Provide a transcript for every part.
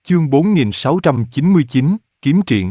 Chương 4699, Kiếm Triện.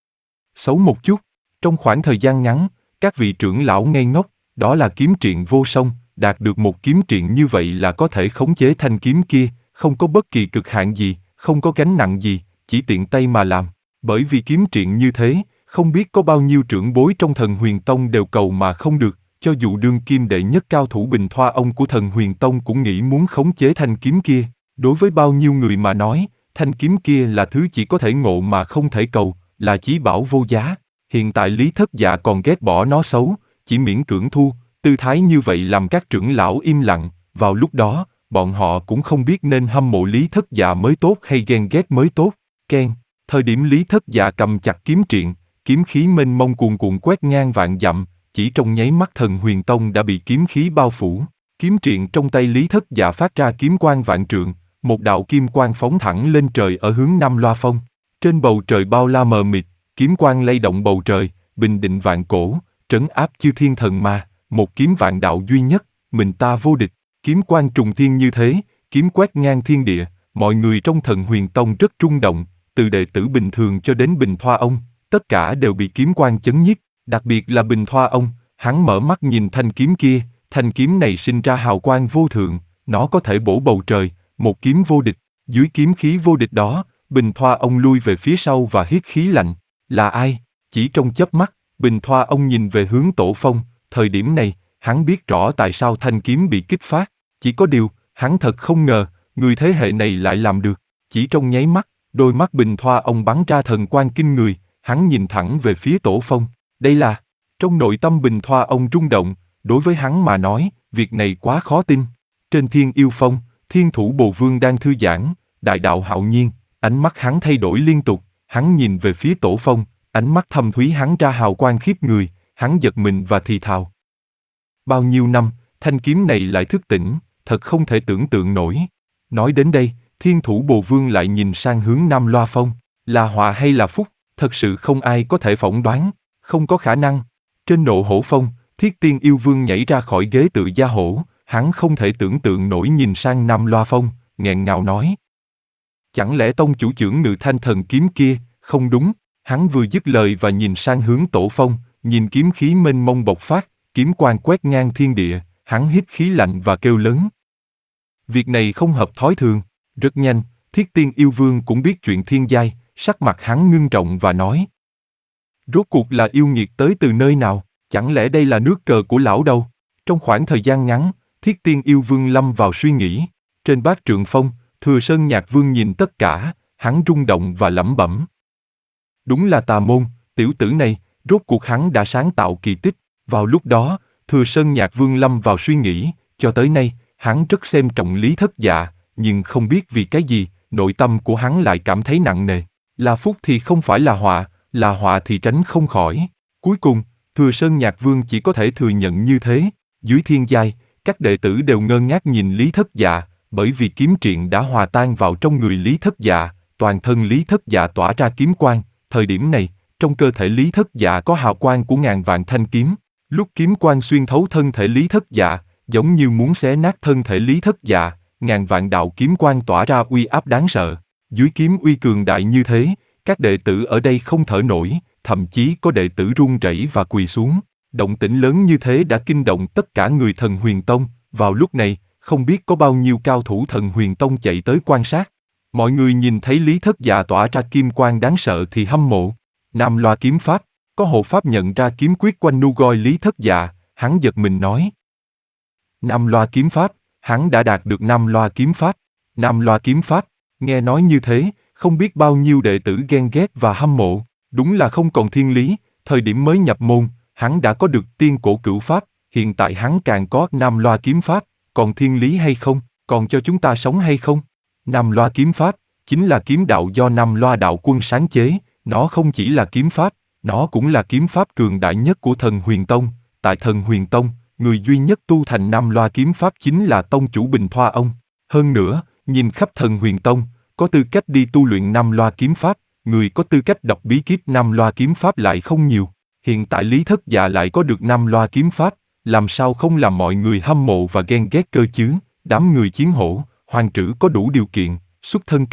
Xấu một chút, trong khoảng thời gian ngắn, các vị trưởng lão ngây ngốc, đó là kiếm triện vô song, đạt được một kiếm triện như vậy là có thể khống chế thanh kiếm kia, không có bất kỳ cực hạn gì, không có gánh nặng gì, chỉ tiện tay mà làm. Bởi vì kiếm triện như thế, không biết có bao nhiêu trưởng bối trong Thần Huyền Tông đều cầu mà không được, cho dù đương kim đệ nhất cao thủ Bình Thoa Ông của Thần Huyền Tông cũng nghĩ muốn khống chế thanh kiếm kia. Đối với bao nhiêu người mà nói, thanh kiếm kia là thứ chỉ có thể ngộ mà không thể cầu, là chí bảo vô giá. Hiện tại Lý Thất Dạ còn ghét bỏ nó xấu, chỉ miễn cưỡng thu, tư thái như vậy làm các trưởng lão im lặng, vào lúc đó, bọn họ cũng không biết nên hâm mộ Lý Thất Dạ mới tốt hay ghen ghét mới tốt. Keng, thời điểm Lý Thất Dạ cầm chặt kiếm triện, kiếm khí mênh mông cuồn cuộn quét ngang vạn dặm, chỉ trong nháy mắt Thần Huyền Tông đã bị kiếm khí bao phủ. Kiếm triện trong tay Lý Thất Dạ phát ra kiếm quang vạn trượng, một đạo kim quang phóng thẳng lên trời ở hướng Nam Loa Phong. Trên bầu trời bao la mờ mịt, kiếm quang lay động bầu trời, bình định vạn cổ, trấn áp chư thiên thần ma, một kiếm vạn đạo duy nhất, mình ta vô địch. Kiếm quang trùng thiên như thế, kiếm quét ngang thiên địa, mọi người trong Thần Huyền Tông rất rung động, từ đệ tử bình thường cho đến Bình Thoa Ông, tất cả đều bị kiếm quang chấn nhiếp, đặc biệt là Bình Thoa Ông, hắn mở mắt nhìn thanh kiếm kia, thanh kiếm này sinh ra hào quang vô thượng, nó có thể bổ bầu trời, một kiếm vô địch. Dưới kiếm khí vô địch đó, Bình Thoa Ông lui về phía sau và hít khí lạnh. Là ai? Chỉ trong chớp mắt, Bình Thoa Ông nhìn về hướng Tổ Phong, thời điểm này, hắn biết rõ tại sao thanh kiếm bị kích phát. Chỉ có điều, hắn thật không ngờ, người thế hệ này lại làm được. Chỉ trong nháy mắt, đôi mắt Bình Thoa Ông bắn ra thần quang kinh người, hắn nhìn thẳng về phía Tổ Phong. Đây là... Trong nội tâm Bình Thoa Ông rung động, đối với hắn mà nói, việc này quá khó tin. Trên Thiên Yêu Phong, Thiên Thủ Bồ Vương đang thư giãn, đại đạo hạo nhiên, ánh mắt hắn thay đổi liên tục, hắn nhìn về phía Tổ Phong, ánh mắt thâm thúy hắn ra hào quang khiếp người, hắn giật mình và thì thào. Bao nhiêu năm, thanh kiếm này lại thức tỉnh, thật không thể tưởng tượng nổi. Nói đến đây, Thiên Thủ Bồ Vương lại nhìn sang hướng Nam Loa Phong, là họa hay là phúc, thật sự không ai có thể phỏng đoán, không có khả năng. Trên Nộ Hổ Phong, Thiết Tiên Yêu Vương nhảy ra khỏi ghế tự gia hổ, hắn không thể tưởng tượng nổi nhìn sang Nam Loa Phong, nghẹn ngào nói. Chẳng lẽ tông chủ trưởng Ngự Thanh Thần kiếm kia, không đúng, hắn vừa dứt lời và nhìn sang hướng Tổ Phong, nhìn kiếm khí mênh mông bộc phát, kiếm quang quét ngang thiên địa, hắn hít khí lạnh và kêu lớn. Việc này không hợp thói thường, rất nhanh, Thiết Tiên Yêu Vương cũng biết chuyện thiên giai, sắc mặt hắn ngưng trọng và nói. Rốt cuộc là yêu nghiệt tới từ nơi nào, chẳng lẽ đây là nước cờ của lão đâu? Trong khoảng thời gian ngắn, Thiết Tiên Yêu Vương lâm vào suy nghĩ. Trên bát trượng phong, Thừa Sơn Nhạc Vương nhìn tất cả, hắn rung động và lẩm bẩm. Đúng là tà môn, tiểu tử này, rốt cuộc hắn đã sáng tạo kỳ tích. Vào lúc đó, Thừa Sơn Nhạc Vương lâm vào suy nghĩ, cho tới nay, hắn rất xem trọng Lý Thất Dạ, nhưng không biết vì cái gì, nội tâm của hắn lại cảm thấy nặng nề. Là phúc thì không phải là họa thì tránh không khỏi. Cuối cùng, Thừa Sơn Nhạc Vương chỉ có thể thừa nhận như thế. Dưới thiên giai, các đệ tử đều ngơ ngác nhìn Lý Thất Dạ, bởi vì kiếm triện đã hòa tan vào trong người Lý Thất Dạ, toàn thân Lý Thất Dạ tỏa ra kiếm quang. Thời điểm này, trong cơ thể Lý Thất Dạ có hào quang của ngàn vạn thanh kiếm. Lúc kiếm quang xuyên thấu thân thể Lý Thất Dạ, giống như muốn xé nát thân thể Lý Thất Dạ, ngàn vạn đạo kiếm quang tỏa ra uy áp đáng sợ. Dưới kiếm uy cường đại như thế, các đệ tử ở đây không thở nổi, thậm chí có đệ tử run rẩy và quỳ xuống. Động tĩnh lớn như thế đã kinh động tất cả người Thần Huyền Tông. Vào lúc này, không biết có bao nhiêu cao thủ Thần Huyền Tông chạy tới quan sát. Mọi người nhìn thấy Lý Thất Dạ tỏa ra kim quang đáng sợ thì hâm mộ. Nam Loa kiếm pháp, có hộ pháp nhận ra kiếm quyết quanh nu goi Lý Thất Dạ, hắn giật mình nói. Nam Loa kiếm pháp, hắn đã đạt được Nam Loa kiếm pháp. Nam Loa kiếm pháp, nghe nói như thế, không biết bao nhiêu đệ tử ghen ghét và hâm mộ. Đúng là không còn thiên lý, thời điểm mới nhập môn, hắn đã có được tiên cổ cửu pháp, hiện tại hắn càng có Nam Loa kiếm pháp, còn thiên lý hay không, còn cho chúng ta sống hay không? Nam Loa kiếm pháp, chính là kiếm đạo do Nam Loa đạo quân sáng chế, nó không chỉ là kiếm pháp, nó cũng là kiếm pháp cường đại nhất của Thần Huyền Tông. Tại Thần Huyền Tông, người duy nhất tu thành Nam Loa kiếm pháp chính là tông chủ Bình Thoa Ông. Hơn nữa, nhìn khắp Thần Huyền Tông, có tư cách đi tu luyện Nam Loa kiếm pháp, người có tư cách đọc bí kíp Nam Loa kiếm pháp lại không nhiều. Hiện tại Lý Thất Dạ lại có được Nam Loa kiếm pháp, làm sao không làm mọi người hâm mộ và ghen ghét cơ chứ? Đám người Chiến Hổ, Hoàng Trử có đủ điều kiện, xuất thân cao,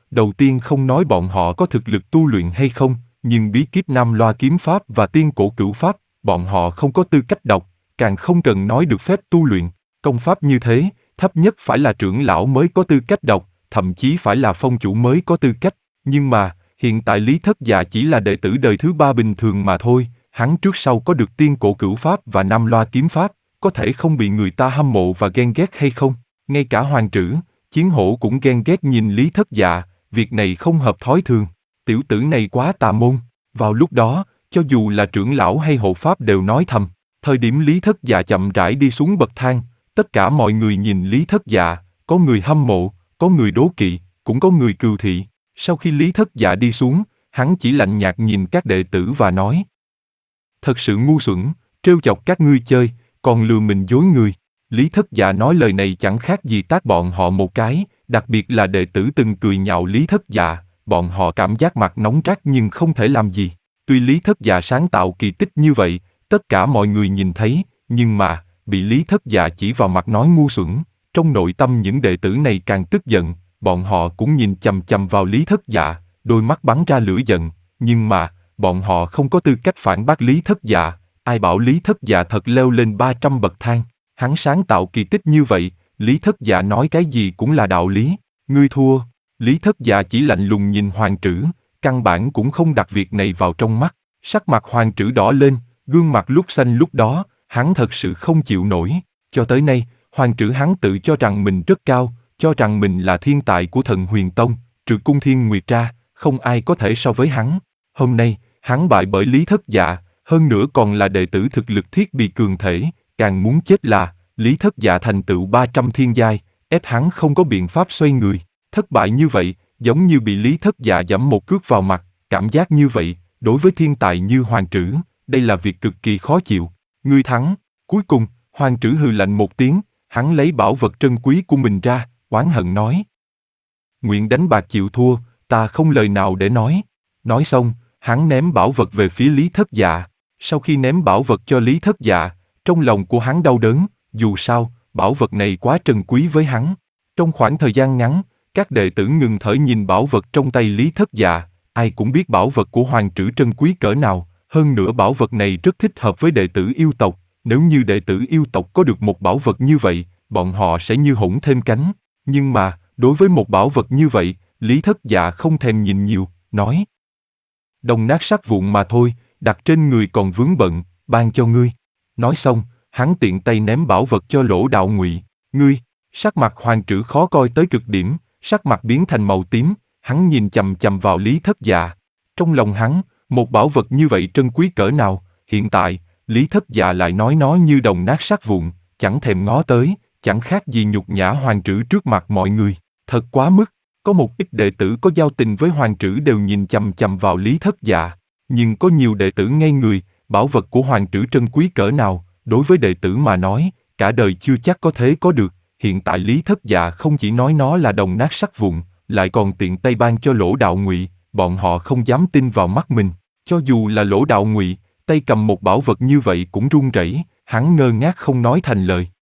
đầu tiên không nói bọn họ có thực lực tu luyện hay không, nhưng bí kíp Nam Loa kiếm pháp và tiên cổ cửu pháp, bọn họ không có tư cách đọc, càng không cần nói được phép tu luyện. Công pháp như thế, thấp nhất phải là trưởng lão mới có tư cách đọc, thậm chí phải là phong chủ mới có tư cách. Nhưng mà, hiện tại Lý Thất Dạ chỉ là đệ tử đời thứ 3 bình thường mà thôi, hắn trước sau có được tiên cổ cửu pháp và Nam Loa kiếm pháp, có thể không bị người ta hâm mộ và ghen ghét hay không? Ngay cả Hoàng Trữ, Chiến Hổ cũng ghen ghét nhìn Lý Thất Dạ, việc này không hợp thói thường. Tiểu tử này quá tà môn. Vào lúc đó, cho dù là trưởng lão hay hộ pháp đều nói thầm. Thời điểm Lý Thất Dạ chậm rãi đi xuống bậc thang, tất cả mọi người nhìn Lý Thất Dạ, có người hâm mộ, có người đố kỵ, cũng có người cừu thị. Sau khi Lý Thất Dạ đi xuống, hắn chỉ lạnh nhạt nhìn các đệ tử và nói: thật sự ngu xuẩn, trêu chọc các ngươi chơi, còn lừa mình dối người. Lý Thất Dạ nói lời này chẳng khác gì tát bọn họ một cái, đặc biệt là đệ tử từng cười nhạo Lý Thất Dạ, bọn họ cảm giác mặt nóng rát nhưng không thể làm gì. Tuy Lý Thất Dạ sáng tạo kỳ tích như vậy, tất cả mọi người nhìn thấy, nhưng mà, bị Lý Thất Dạ chỉ vào mặt nói ngu xuẩn, trong nội tâm những đệ tử này càng tức giận, bọn họ cũng nhìn chằm chằm vào Lý Thất Dạ, đôi mắt bắn ra lửa giận, nhưng mà, bọn họ không có tư cách phản bác Lý Thất Dạ, ai bảo Lý Thất Dạ thật leo lên 300 bậc thang, hắn sáng tạo kỳ tích như vậy, Lý Thất Dạ nói cái gì cũng là đạo lý, ngươi thua. Lý Thất Dạ chỉ lạnh lùng nhìn Hoàng Trữ, căn bản cũng không đặt việc này vào trong mắt, sắc mặt Hoàng Trữ đỏ lên, gương mặt lúc xanh lúc đó, hắn thật sự không chịu nổi, cho tới nay, Hoàng Trữ hắn tự cho rằng mình rất cao, cho rằng mình là thiên tài của Thần Huyền Tông, trừ Cung Thiên Nguyệt ra, không ai có thể so với hắn. Hôm nay, hắn bại bởi Lý Thất Dạ, hơn nữa còn là đệ tử thực lực thiết bị cường thể, càng muốn chết là, Lý Thất Dạ thành tựu 300 thiên giai, ép hắn không có biện pháp xoay người. Thất bại như vậy, giống như bị Lý Thất Dạ giẫm một cước vào mặt, cảm giác như vậy, đối với thiên tài như Hoàng Trữ, đây là việc cực kỳ khó chịu. Ngươi thắng. Cuối cùng, Hoàng Trữ hừ lạnh một tiếng, hắn lấy bảo vật trân quý của mình ra, oán hận nói: nguyện đánh bạc chịu thua, ta không lời nào để nói. Nói xong, hắn ném bảo vật về phía Lý Thất Dạ. Sau khi ném bảo vật cho Lý Thất Dạ, trong lòng của hắn đau đớn, dù sao, bảo vật này quá trân quý với hắn. Trong khoảng thời gian ngắn, các đệ tử ngừng thở nhìn bảo vật trong tay Lý Thất Dạ, ai cũng biết bảo vật của Hoàng Trữ trân quý cỡ nào, hơn nữa bảo vật này rất thích hợp với đệ tử yêu tộc, nếu như đệ tử yêu tộc có được một bảo vật như vậy, bọn họ sẽ như hủng thêm cánh. Nhưng mà, đối với một bảo vật như vậy, Lý Thất Dạ không thèm nhìn nhiều, nói: đồng nát sắt vụn mà thôi, đặt trên người còn vướng bận, ban cho ngươi. Nói xong, hắn tiện tay ném bảo vật cho Lỗ Đạo Ngụy. Ngươi, sắc mặt Hoàng Trữ khó coi tới cực điểm, sắc mặt biến thành màu tím, hắn nhìn chằm chằm vào Lý Thất Dạ. Trong lòng hắn, một bảo vật như vậy trân quý cỡ nào, hiện tại, Lý Thất Dạ lại nói nó như đồng nát sắt vụn, chẳng thèm ngó tới, chẳng khác gì nhục nhã Hoàng Trữ trước mặt mọi người, thật quá mức. Có một ít đệ tử có giao tình với Hoàng Trữ đều nhìn chằm chằm vào Lý Thất Dạ, nhưng có nhiều đệ tử ngây người, bảo vật của Hoàng Trữ trân quý cỡ nào, đối với đệ tử mà nói, cả đời chưa chắc có thể có được. Hiện tại Lý Thất Dạ không chỉ nói nó là đồng nát sắt vụn, lại còn tiện tay ban cho Lỗ Đạo Ngụy, bọn họ không dám tin vào mắt mình. Cho dù là Lỗ Đạo Ngụy, tay cầm một bảo vật như vậy cũng run rẩy, hắn ngơ ngác không nói thành lời.